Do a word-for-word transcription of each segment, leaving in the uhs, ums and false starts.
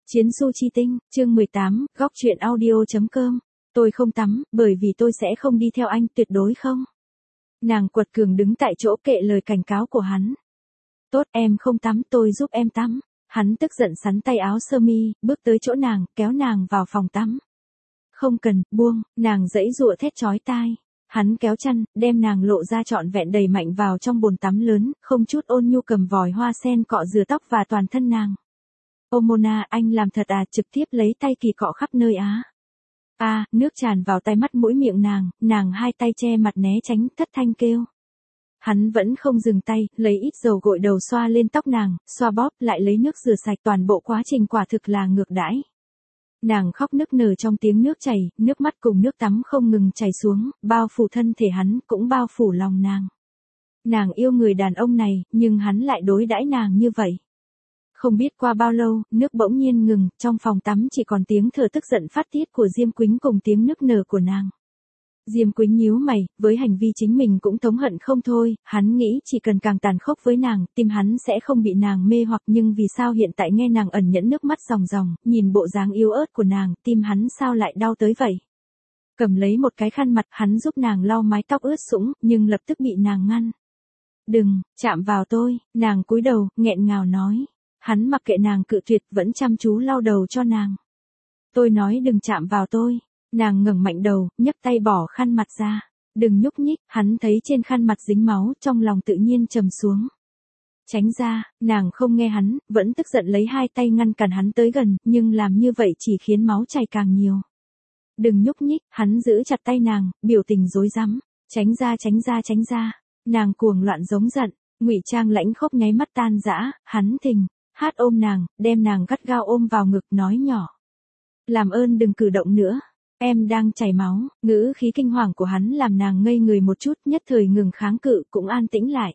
Chiến du chi tinh, chương mười tám, góc truyện audio.com. Tôi không tắm, bởi vì tôi sẽ không đi theo anh, tuyệt đối không. Nàng quật cường đứng tại chỗ kệ lời cảnh cáo của hắn. Tốt, em không tắm, tôi giúp em tắm. Hắn tức giận sắn tay áo sơ mi, bước tới chỗ nàng, kéo nàng vào phòng tắm. Không cần, buông, nàng giãy giụa thét chói tai. Hắn kéo chăn, đem nàng lộ ra trọn vẹn đầy mạnh vào trong bồn tắm lớn, không chút ôn nhu cầm vòi hoa sen cọ rửa tóc và toàn thân nàng. Ô Mona, anh làm thật à, trực tiếp lấy tay kỳ cọ khắp nơi á. A, à, nước tràn vào tay mắt mũi miệng nàng, nàng hai tay che mặt né tránh, thất thanh kêu. Hắn vẫn không dừng tay, lấy ít dầu gội đầu xoa lên tóc nàng, xoa bóp, lại lấy nước rửa sạch, toàn bộ quá trình quả thực là ngược đãi. Nàng khóc nức nở trong tiếng nước chảy, nước mắt cùng nước tắm không ngừng chảy xuống, bao phủ thân thể hắn, cũng bao phủ lòng nàng. Nàng yêu người đàn ông này, nhưng hắn lại đối đãi nàng như vậy. Không biết qua bao lâu, nước bỗng nhiên ngừng, trong phòng tắm chỉ còn tiếng thở tức giận phát tiết của Diêm Quýnh cùng tiếng nức nở của nàng. Diêm Quýnh nhíu mày, với hành vi chính mình cũng thống hận không thôi, hắn nghĩ chỉ cần càng tàn khốc với nàng, tim hắn sẽ không bị nàng mê hoặc, nhưng vì sao hiện tại nghe nàng ẩn nhẫn nước mắt ròng ròng, nhìn bộ dáng yếu ớt của nàng, tim hắn sao lại đau tới vậy. Cầm lấy một cái khăn mặt, hắn giúp nàng lau mái tóc ướt sũng, nhưng lập tức bị nàng ngăn. Đừng, chạm vào tôi, nàng cúi đầu, nghẹn ngào nói. Hắn mặc kệ nàng cự tuyệt, vẫn chăm chú lau đầu cho nàng. Tôi nói đừng chạm vào tôi. Nàng ngẩng mạnh đầu, nhấc tay bỏ khăn mặt ra. Đừng nhúc nhích, hắn thấy trên khăn mặt dính máu, trong lòng tự nhiên trầm xuống. Tránh ra, nàng không nghe hắn, vẫn tức giận lấy hai tay ngăn cản hắn tới gần, nhưng làm như vậy chỉ khiến máu chảy càng nhiều. Đừng nhúc nhích, hắn giữ chặt tay nàng, biểu tình rối rắm. Tránh ra, tránh ra, tránh ra. Nàng cuồng loạn giống giận, ngụy trang lãnh khốc nháy mắt tan rã, hắn thình. Hát ôm nàng, đem nàng gắt gao ôm vào ngực, nói nhỏ. Làm ơn đừng cử động nữa, em đang chảy máu, ngữ khí kinh hoàng của hắn làm nàng ngây người một chút, nhất thời ngừng kháng cự, cũng an tĩnh lại.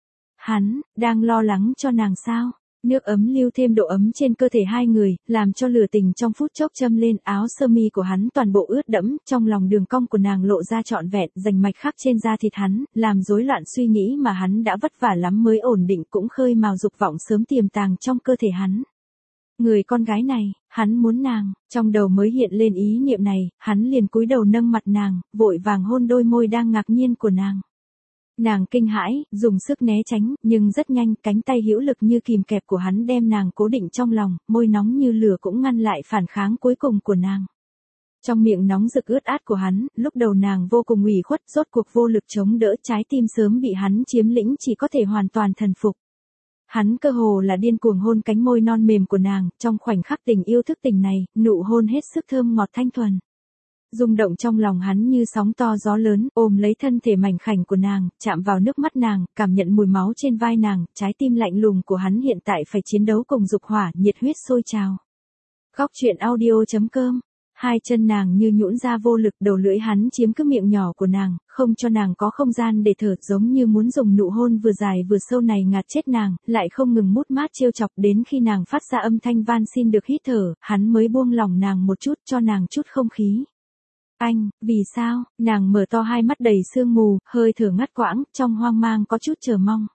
Hắn, đang lo lắng cho nàng sao? Nước ấm lưu thêm độ ấm trên cơ thể hai người, làm cho lửa tình trong phút chốc châm lên, áo sơ mi của hắn toàn bộ ướt đẫm, trong lòng đường cong của nàng lộ ra trọn vẹn, rành mạch khắc trên da thịt hắn, làm rối loạn suy nghĩ mà hắn đã vất vả lắm mới ổn định, cũng khơi mào dục vọng sớm tiềm tàng trong cơ thể hắn. Người con gái này, hắn muốn nàng, trong đầu mới hiện lên ý niệm này, hắn liền cúi đầu nâng mặt nàng, vội vàng hôn đôi môi đang ngạc nhiên của nàng. Nàng kinh hãi, dùng sức né tránh, nhưng rất nhanh, cánh tay hữu lực như kìm kẹp của hắn đem nàng cố định trong lòng, môi nóng như lửa cũng ngăn lại phản kháng cuối cùng của nàng. Trong miệng nóng rực ướt át của hắn, lúc đầu nàng vô cùng ủy khuất, rốt cuộc vô lực chống đỡ, trái tim sớm bị hắn chiếm lĩnh, chỉ có thể hoàn toàn thần phục. Hắn cơ hồ là điên cuồng hôn cánh môi non mềm của nàng, trong khoảnh khắc tình yêu thức tình này, nụ hôn hết sức thơm ngọt thanh thuần. Rung động trong lòng hắn như sóng to gió lớn, ôm lấy thân thể mảnh khảnh của nàng, chạm vào nước mắt nàng, cảm nhận mùi máu trên vai nàng, trái tim lạnh lùng của hắn hiện tại phải chiến đấu cùng dục hỏa, nhiệt huyết sôi trào. Góc truyện audio.com. Hai chân nàng như nhũn ra vô lực, đầu lưỡi hắn chiếm cứ miệng nhỏ của nàng, không cho nàng có không gian để thở, giống như muốn dùng nụ hôn vừa dài vừa sâu này ngạt chết nàng, lại không ngừng mút mát trêu chọc, đến khi nàng phát ra âm thanh van xin được hít thở, hắn mới buông lỏng nàng một chút, cho nàng chút không khí. Anh, vì sao? Nàng mở to hai mắt đầy sương mù, hơi thở ngắt quãng, trong hoang mang có chút chờ mong.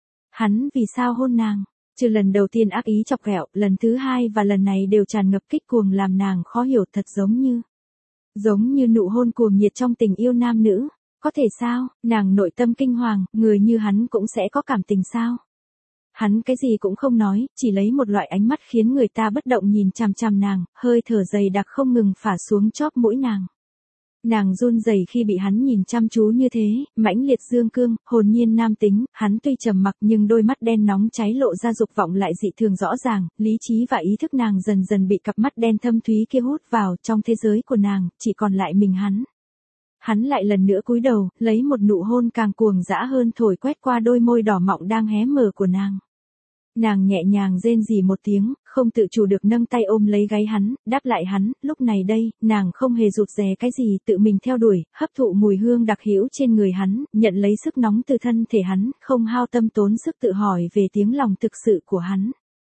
Hắn vì sao hôn nàng? Trừ lần đầu tiên ác ý chọc ghẹo, lần thứ hai và lần này đều tràn ngập kích cuồng làm nàng khó hiểu, thật giống như giống như nụ hôn cuồng nhiệt trong tình yêu nam nữ. Có thể sao? Nàng nội tâm kinh hoàng, người như hắn cũng sẽ có cảm tình sao? Hắn cái gì cũng không nói, chỉ lấy một loại ánh mắt khiến người ta bất động nhìn chằm chằm nàng, hơi thở dày đặc không ngừng phả xuống chóp mũi nàng. Nàng run rẩy khi bị hắn nhìn chăm chú như thế, mãnh liệt dương cương, hồn nhiên nam tính, hắn tuy trầm mặc nhưng đôi mắt đen nóng cháy lộ ra dục vọng lại dị thường rõ ràng, lý trí và ý thức nàng dần dần bị cặp mắt đen thâm thúy kia hút vào, trong thế giới của nàng, chỉ còn lại mình hắn. Hắn lại lần nữa cúi đầu, lấy một nụ hôn càng cuồng dã hơn thổi quét qua đôi môi đỏ mọng đang hé mở của nàng. Nàng nhẹ nhàng rên rỉ một tiếng, không tự chủ được nâng tay ôm lấy gáy hắn, đáp lại hắn, lúc này đây, nàng không hề rụt rè cái gì, tự mình theo đuổi, hấp thụ mùi hương đặc hữu trên người hắn, nhận lấy sức nóng từ thân thể hắn, không hao tâm tốn sức tự hỏi về tiếng lòng thực sự của hắn.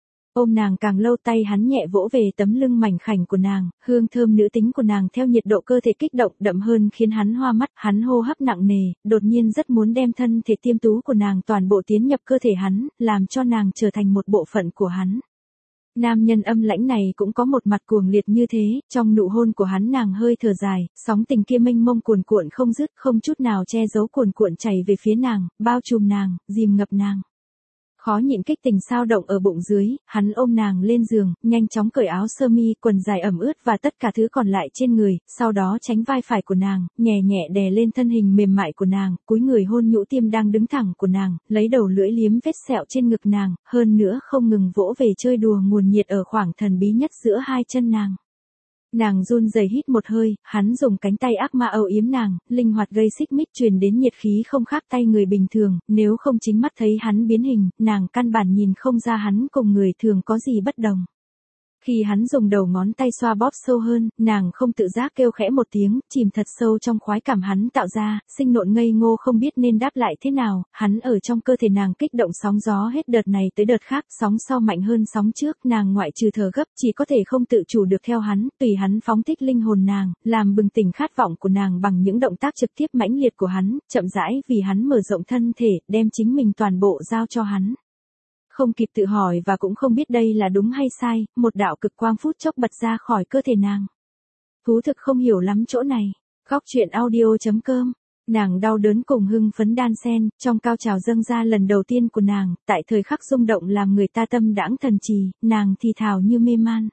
Ôm nàng càng lâu, tay hắn nhẹ vỗ về tấm lưng mảnh khảnh của nàng, hương thơm nữ tính của nàng theo nhiệt độ cơ thể kích động đậm hơn khiến hắn hoa mắt, hắn hô hấp nặng nề, đột nhiên rất muốn đem thân thể tiêm tú của nàng toàn bộ tiến nhập cơ thể hắn, làm cho nàng trở thành một bộ phận của hắn. Nam nhân âm lãnh này cũng có một mặt cuồng liệt như thế, trong nụ hôn của hắn nàng hơi thở dài, sóng tình kia mênh mông cuồn cuộn không dứt, không chút nào che giấu cuồn cuộn chảy về phía nàng, bao trùm nàng, dìm ngập nàng. Khó nhịn kích tình sao động ở bụng dưới, hắn ôm nàng lên giường, nhanh chóng cởi áo sơ mi, quần dài ẩm ướt và tất cả thứ còn lại trên người, sau đó tránh vai phải của nàng, nhẹ nhẹ đè lên thân hình mềm mại của nàng, cúi người hôn nhũ tiêm đang đứng thẳng của nàng, lấy đầu lưỡi liếm vết sẹo trên ngực nàng, hơn nữa không ngừng vỗ về chơi đùa nguồn nhiệt ở khoảng thần bí nhất giữa hai chân nàng. Nàng run rẩy hít một hơi, hắn dùng cánh tay ác ma âu yếm nàng, linh hoạt gây xích mích truyền đến nhiệt khí không khác tay người bình thường, nếu không chính mắt thấy hắn biến hình, nàng căn bản nhìn không ra hắn cùng người thường có gì bất đồng. Khi hắn dùng đầu ngón tay xoa bóp sâu hơn, nàng không tự giác kêu khẽ một tiếng, chìm thật sâu trong khoái cảm hắn tạo ra, sinh nộn ngây ngô không biết nên đáp lại thế nào, hắn ở trong cơ thể nàng kích động sóng gió hết đợt này tới đợt khác, sóng sau mạnh hơn sóng trước, nàng ngoại trừ thở gấp, chỉ có thể không tự chủ được theo hắn, tùy hắn phóng thích linh hồn nàng, làm bừng tỉnh khát vọng của nàng bằng những động tác trực tiếp mãnh liệt của hắn, chậm rãi vì hắn mở rộng thân thể, đem chính mình toàn bộ giao cho hắn. Không kịp tự hỏi và cũng không biết đây là đúng hay sai, một đạo cực quang phút chốc bật ra khỏi cơ thể nàng. Thú thực không hiểu lắm chỗ này. Góc truyện audio chấm com. Nàng đau đớn cùng hưng phấn đan xen, trong cao trào dâng ra lần đầu tiên của nàng, tại thời khắc rung động làm người ta tâm đãng thần trì, nàng thì thào như mê man.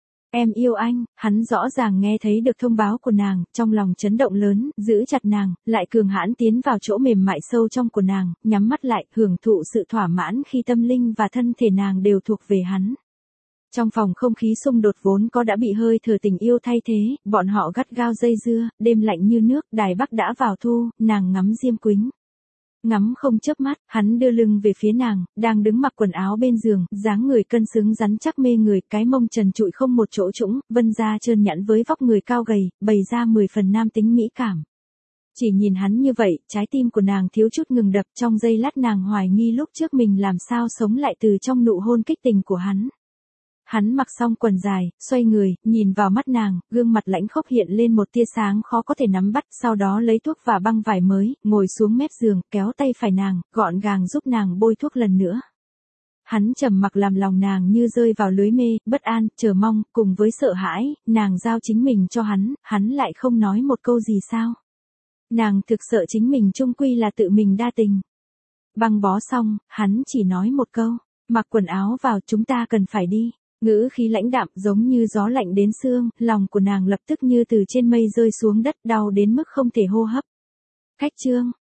Em yêu anh, hắn rõ ràng nghe thấy được thông báo của nàng, trong lòng chấn động lớn, giữ chặt nàng, lại cường hãn tiến vào chỗ mềm mại sâu trong của nàng, nhắm mắt lại, hưởng thụ sự thỏa mãn khi tâm linh và thân thể nàng đều thuộc về hắn. Trong phòng không khí xung đột vốn có đã bị hơi thở tình yêu thay thế, bọn họ gắt gao dây dưa, đêm lạnh như nước, đài Bắc đã vào thu, nàng ngắm diêm quýnh. Ngắm không chớp mắt, hắn đưa lưng về phía nàng, đang đứng mặc quần áo bên giường, dáng người cân xứng rắn chắc mê người, cái mông trần trụi không một chỗ trũng, vân da trơn nhẵn với vóc người cao gầy, bày ra mười phần nam tính mỹ cảm. Chỉ nhìn hắn như vậy, trái tim của nàng thiếu chút ngừng đập, trong giây lát nàng hoài nghi lúc trước mình làm sao sống lại từ trong nụ hôn kích tình của hắn. Hắn mặc xong quần dài, xoay người, nhìn vào mắt nàng, gương mặt lãnh khốc hiện lên một tia sáng khó có thể nắm bắt, sau đó lấy thuốc và băng vải mới, ngồi xuống mép giường, kéo tay phải nàng, gọn gàng giúp nàng bôi thuốc lần nữa. Hắn trầm mặc làm lòng nàng như rơi vào lưới mê, bất an, chờ mong, cùng với sợ hãi, nàng giao chính mình cho hắn, hắn lại không nói một câu gì sao. Nàng thực sợ chính mình chung quy là tự mình đa tình. Băng bó xong, hắn chỉ nói một câu, mặc quần áo vào, chúng ta cần phải đi. Ngữ khí lãnh đạm giống như gió lạnh đến xương, lòng của nàng lập tức như từ trên mây rơi xuống đất, đau đến mức không thể hô hấp. Cách chương